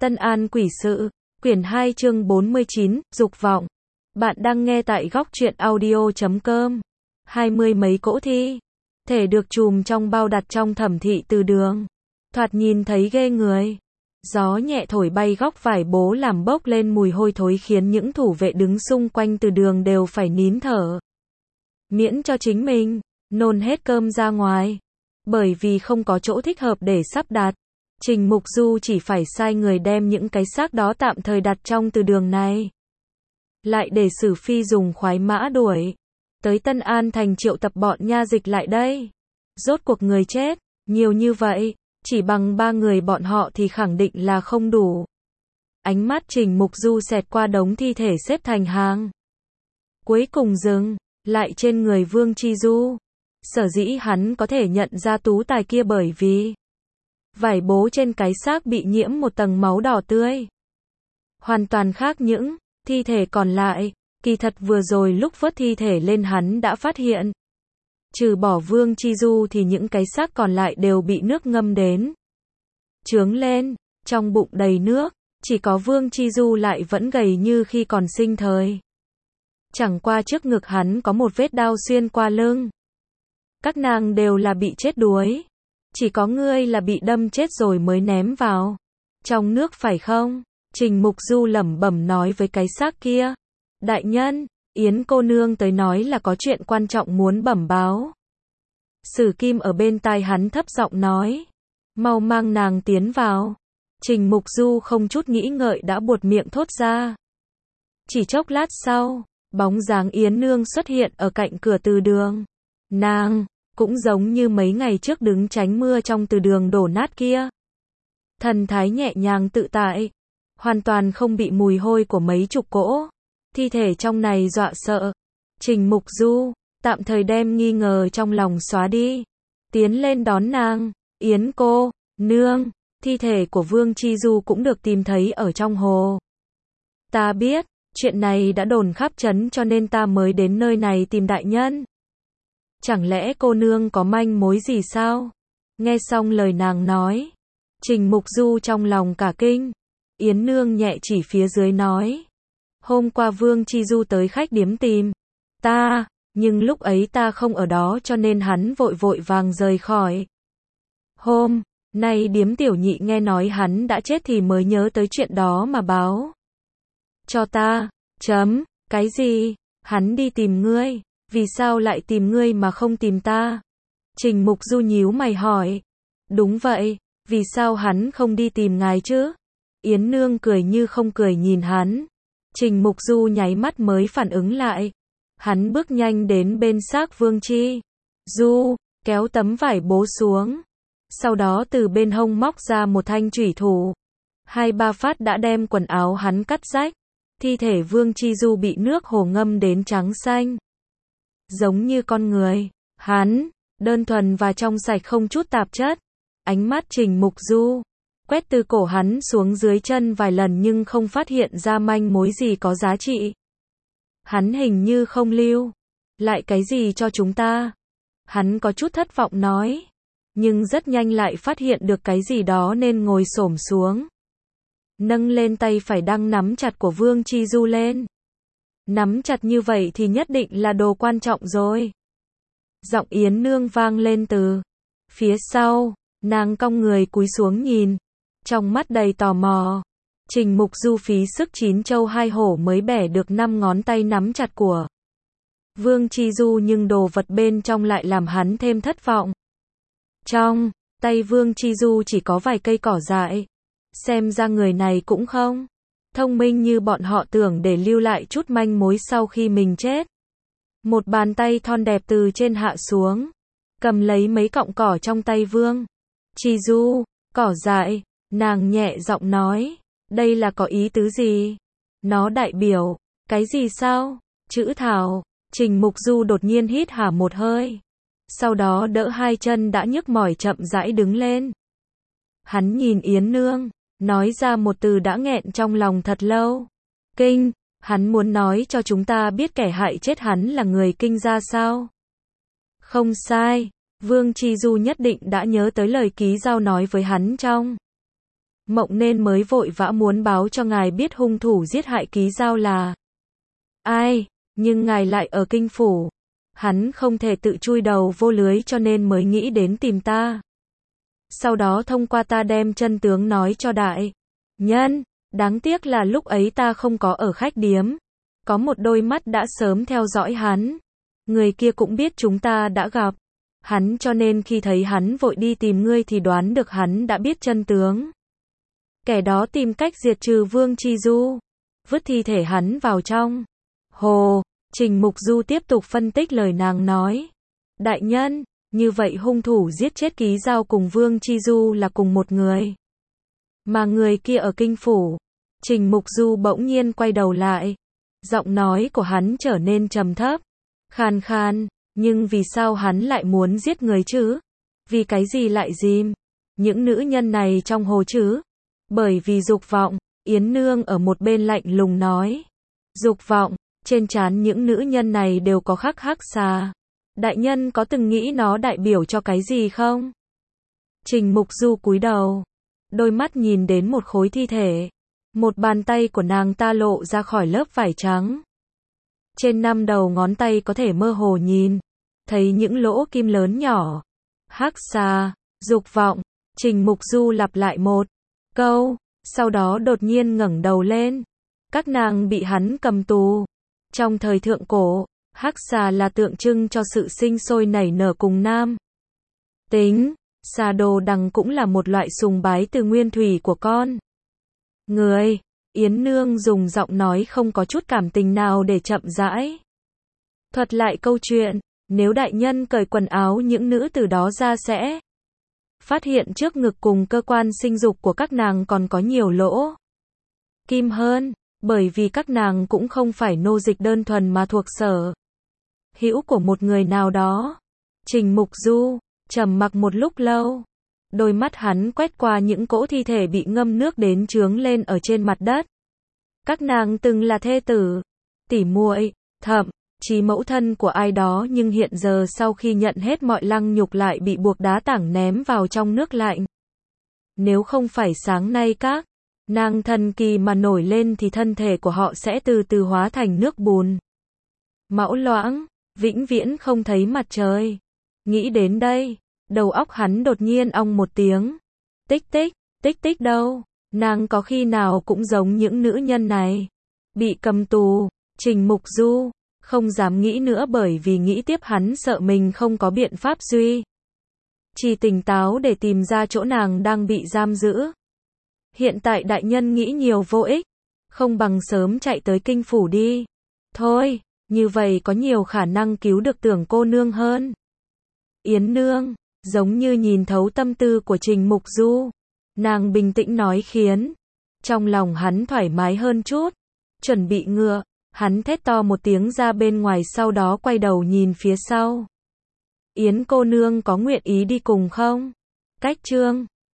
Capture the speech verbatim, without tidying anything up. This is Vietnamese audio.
Tân An Quỷ Sự, quyển hai chương bốn mươi chín, Dục Vọng. Bạn đang nghe tại góc truyện audio chấm com. Hai mươi mấy cỗ thi thể được chùm trong bao đặt trong thẩm thị từ đường. Thoạt nhìn thấy ghê người. Gió nhẹ thổi bay góc vải bố làm bốc lên mùi hôi thối khiến những thủ vệ đứng xung quanh từ đường đều phải nín thở. Miễn cho chính mình nôn hết cơm ra ngoài. Bởi vì không có chỗ thích hợp để sắp đặt, Trình Mục Du chỉ phải sai người đem những cái xác đó tạm thời đặt trong từ đường này. Lại để Sử Phi dùng khoái mã đuổi tới Tân An thành triệu tập bọn nha dịch lại đây. Rốt cuộc người chết nhiều như vậy, chỉ bằng ba người bọn họ thì khẳng định là không đủ. Ánh mắt Trình Mục Du xẹt qua đống thi thể xếp thành hàng. Cuối cùng dừng lại trên người Vương Chi Du. Sở dĩ hắn có thể nhận ra tú tài kia bởi vì vải bố trên cái xác bị nhiễm một tầng máu đỏ tươi. Hoàn toàn khác những thi thể còn lại. Kỳ thật vừa rồi lúc vớt thi thể lên hắn đã phát hiện. Trừ bỏ Vương Chi Du thì những cái xác còn lại đều bị nước ngâm đến chướng lên, trong bụng đầy nước. Chỉ có Vương Chi Du lại vẫn gầy như khi còn sinh thời. Chẳng qua trước ngực hắn có một vết đao xuyên qua lưng. Các nàng đều là bị chết đuối. Chỉ có ngươi là bị đâm chết rồi mới ném vào trong nước phải không? Trình Mục Du lẩm bẩm nói với cái xác kia. Đại nhân, Yến cô nương tới nói là có chuyện quan trọng muốn bẩm báo. Sử Kim ở bên tai hắn thấp giọng nói. Mau mang nàng tiến vào. Trình Mục Du không chút nghĩ ngợi đã buột miệng thốt ra. Chỉ chốc lát sau, bóng dáng Yến nương xuất hiện ở cạnh cửa từ đường. Nàng cũng giống như mấy ngày trước đứng tránh mưa trong từ đường đổ nát kia. Thần thái nhẹ nhàng tự tại, hoàn toàn không bị mùi hôi của mấy chục cỗ thi thể trong này dọa sợ. Trình Mục Du tạm thời đem nghi ngờ trong lòng xóa đi, tiến lên đón nàng. Yến cô nương, thi thể của Vương Chi Du cũng được tìm thấy ở trong hồ. Ta biết, chuyện này đã đồn khắp trấn cho nên ta mới đến nơi này tìm đại nhân. Chẳng lẽ cô nương có manh mối gì sao? Nghe xong lời nàng nói, Trình Mục Du trong lòng cả kinh. Yến nương nhẹ chỉ phía dưới nói. Hôm qua Vương Chi Du tới khách điếm tìm ta, nhưng lúc ấy ta không ở đó cho nên hắn vội vội vàng rời khỏi. Hôm nay điếm tiểu nhị nghe nói hắn đã chết thì mới nhớ tới chuyện đó mà báo cho ta. Chấm, cái gì? Hắn đi tìm ngươi? Vì sao lại tìm ngươi mà không tìm ta? Trình Mục Du nhíu mày hỏi. Đúng vậy, vì sao hắn không đi tìm ngài chứ? Yến nương cười như không cười nhìn hắn. Trình Mục Du nháy mắt mới phản ứng lại. Hắn bước nhanh đến bên xác Vương Chi Du, kéo tấm vải bố xuống. Sau đó từ bên hông móc ra một thanh chủy thủ. Hai ba phát đã đem quần áo hắn cắt rách. Thi thể Vương Chi Du bị nước hồ ngâm đến trắng xanh. Giống như con người. Hắn, đơn thuần và trong sạch không chút tạp chất. Ánh mắt Trình Mục Du quét từ cổ hắn xuống dưới chân vài lần nhưng không phát hiện ra manh mối gì có giá trị. Hắn hình như không lưu lại cái gì cho chúng ta. Hắn có chút thất vọng nói. Nhưng rất nhanh lại phát hiện được cái gì đó nên ngồi xổm xuống. Nâng lên tay phải đang nắm chặt của Vương Chi Du lên. Nắm chặt như vậy thì nhất định là đồ quan trọng rồi. Giọng Yến nương vang lên từ phía sau. Nàng cong người cúi xuống nhìn, trong mắt đầy tò mò. Trình Mục Du phí sức chín châu hai hổ mới bẻ được năm ngón tay nắm chặt của Vương Chi Du nhưng đồ vật bên trong lại làm hắn thêm thất vọng. Trong tay Vương Chi Du chỉ có vài cây cỏ dại. Xem ra người này cũng không thông minh như bọn họ tưởng để lưu lại chút manh mối sau khi mình chết. Một bàn tay thon đẹp từ trên hạ xuống, cầm lấy mấy cọng cỏ trong tay Vương Chi Du. Cỏ dại, nàng nhẹ giọng nói. Đây là có ý tứ gì? Nó đại biểu cái gì sao? Chữ thảo. Trình Mục Du đột nhiên hít hà một hơi. Sau đó đỡ hai chân đã nhức mỏi chậm rãi đứng lên. Hắn nhìn Yến nương, nói ra một từ đã nghẹn trong lòng thật lâu. Kinh. Hắn muốn nói cho chúng ta biết kẻ hại chết hắn là người Kinh ra sao? Không sai. Vương Chi Du nhất định đã nhớ tới lời ký giao nói với hắn trong Mộng nên mới vội vã muốn báo cho ngài biết hung thủ giết hại Ký Giao là ai, nhưng ngài lại ở kinh phủ. Hắn không thể tự chui đầu vô lưới cho nên mới nghĩ đến tìm ta. Sau đó thông qua ta đem chân tướng nói cho đại nhân. Đáng tiếc là lúc ấy ta không có ở khách điếm. Có một đôi mắt đã sớm theo dõi hắn. Người kia cũng biết chúng ta đã gặp hắn cho nên khi thấy hắn vội đi tìm ngươi thì đoán được hắn đã biết chân tướng. Kẻ đó tìm cách diệt trừ Vương Chi Du. Vứt thi thể hắn vào trong hồ. Trình Mục Du tiếp tục phân tích lời nàng nói. Đại nhân, như vậy hung thủ giết chết Ký Giao cùng Vương Chi Du là cùng một người. Mà người kia ở kinh phủ. Trình Mục Du bỗng nhiên quay đầu lại. Giọng nói của hắn trở nên trầm thấp. Khan khan, nhưng vì sao hắn lại muốn giết người chứ? Vì cái gì lại dìm những nữ nhân này trong hồ chứ? Bởi vì dục vọng, Yến Nương ở một bên lạnh lùng nói. Dục vọng, trên trán những nữ nhân này đều có khắc hắc xà. Đại nhân có từng nghĩ nó đại biểu cho cái gì không? Trình Mục Du cúi đầu. Đôi mắt nhìn đến một khối thi thể. Một bàn tay của nàng ta lộ ra khỏi lớp vải trắng. Trên năm đầu ngón tay có thể mơ hồ nhìn. Thấy những lỗ kim lớn nhỏ. Hắc xà, dục vọng. Trình Mục Du lặp lại một câu. Sau đó đột nhiên ngẩng đầu lên. Các nàng bị hắn cầm tù. Trong thời thượng cổ, hắc xà là tượng trưng cho sự sinh sôi nảy nở cùng nam tính. Xà đồ đằng cũng là một loại sùng bái từ nguyên thủy của con người. Yến Nương dùng giọng nói không có chút cảm tình nào để chậm rãi thuật lại câu chuyện. Nếu đại nhân cởi quần áo những nữ từ đó ra sẽ phát hiện trước ngực cùng cơ quan sinh dục của các nàng còn có nhiều lỗ kim hơn. Bởi vì các nàng cũng không phải nô dịch đơn thuần mà thuộc sở hữu của một người nào đó. Trình Mục Du trầm mặc một lúc lâu. Đôi mắt hắn quét qua những cỗ thi thể bị ngâm nước đến chướng lên ở trên mặt đất. Các nàng từng là thê tử, tỉ muội, thậm chí mẫu thân của ai đó nhưng hiện giờ sau khi nhận hết mọi lăng nhục lại bị buộc đá tảng ném vào trong nước lạnh. Nếu không phải sáng nay các nàng thần kỳ mà nổi lên thì thân thể của họ sẽ từ từ hóa thành nước bùn mão loãng, vĩnh viễn không thấy mặt trời. Nghĩ đến đây, đầu óc hắn đột nhiên ong một tiếng. Tích tích, tích tích đâu? Nàng có khi nào cũng giống những nữ nhân này. Bị cầm tù. Trình Mục Du không dám nghĩ nữa bởi vì nghĩ tiếp hắn sợ mình không có biện pháp duy chỉ tỉnh táo để tìm ra chỗ nàng đang bị giam giữ. Hiện tại đại nhân nghĩ nhiều vô ích. Không bằng sớm chạy tới kinh phủ đi. Thôi, như vậy có nhiều khả năng cứu được Tưởng cô nương hơn. Yến Nương giống như nhìn thấu tâm tư của Trình Mục Du. Nàng bình tĩnh nói khiến trong lòng hắn thoải mái hơn chút. Chuẩn bị ngựa, hắn thét to một tiếng ra bên ngoài sau đó quay đầu nhìn phía sau. Yến cô nương có nguyện ý đi cùng không? Cách chương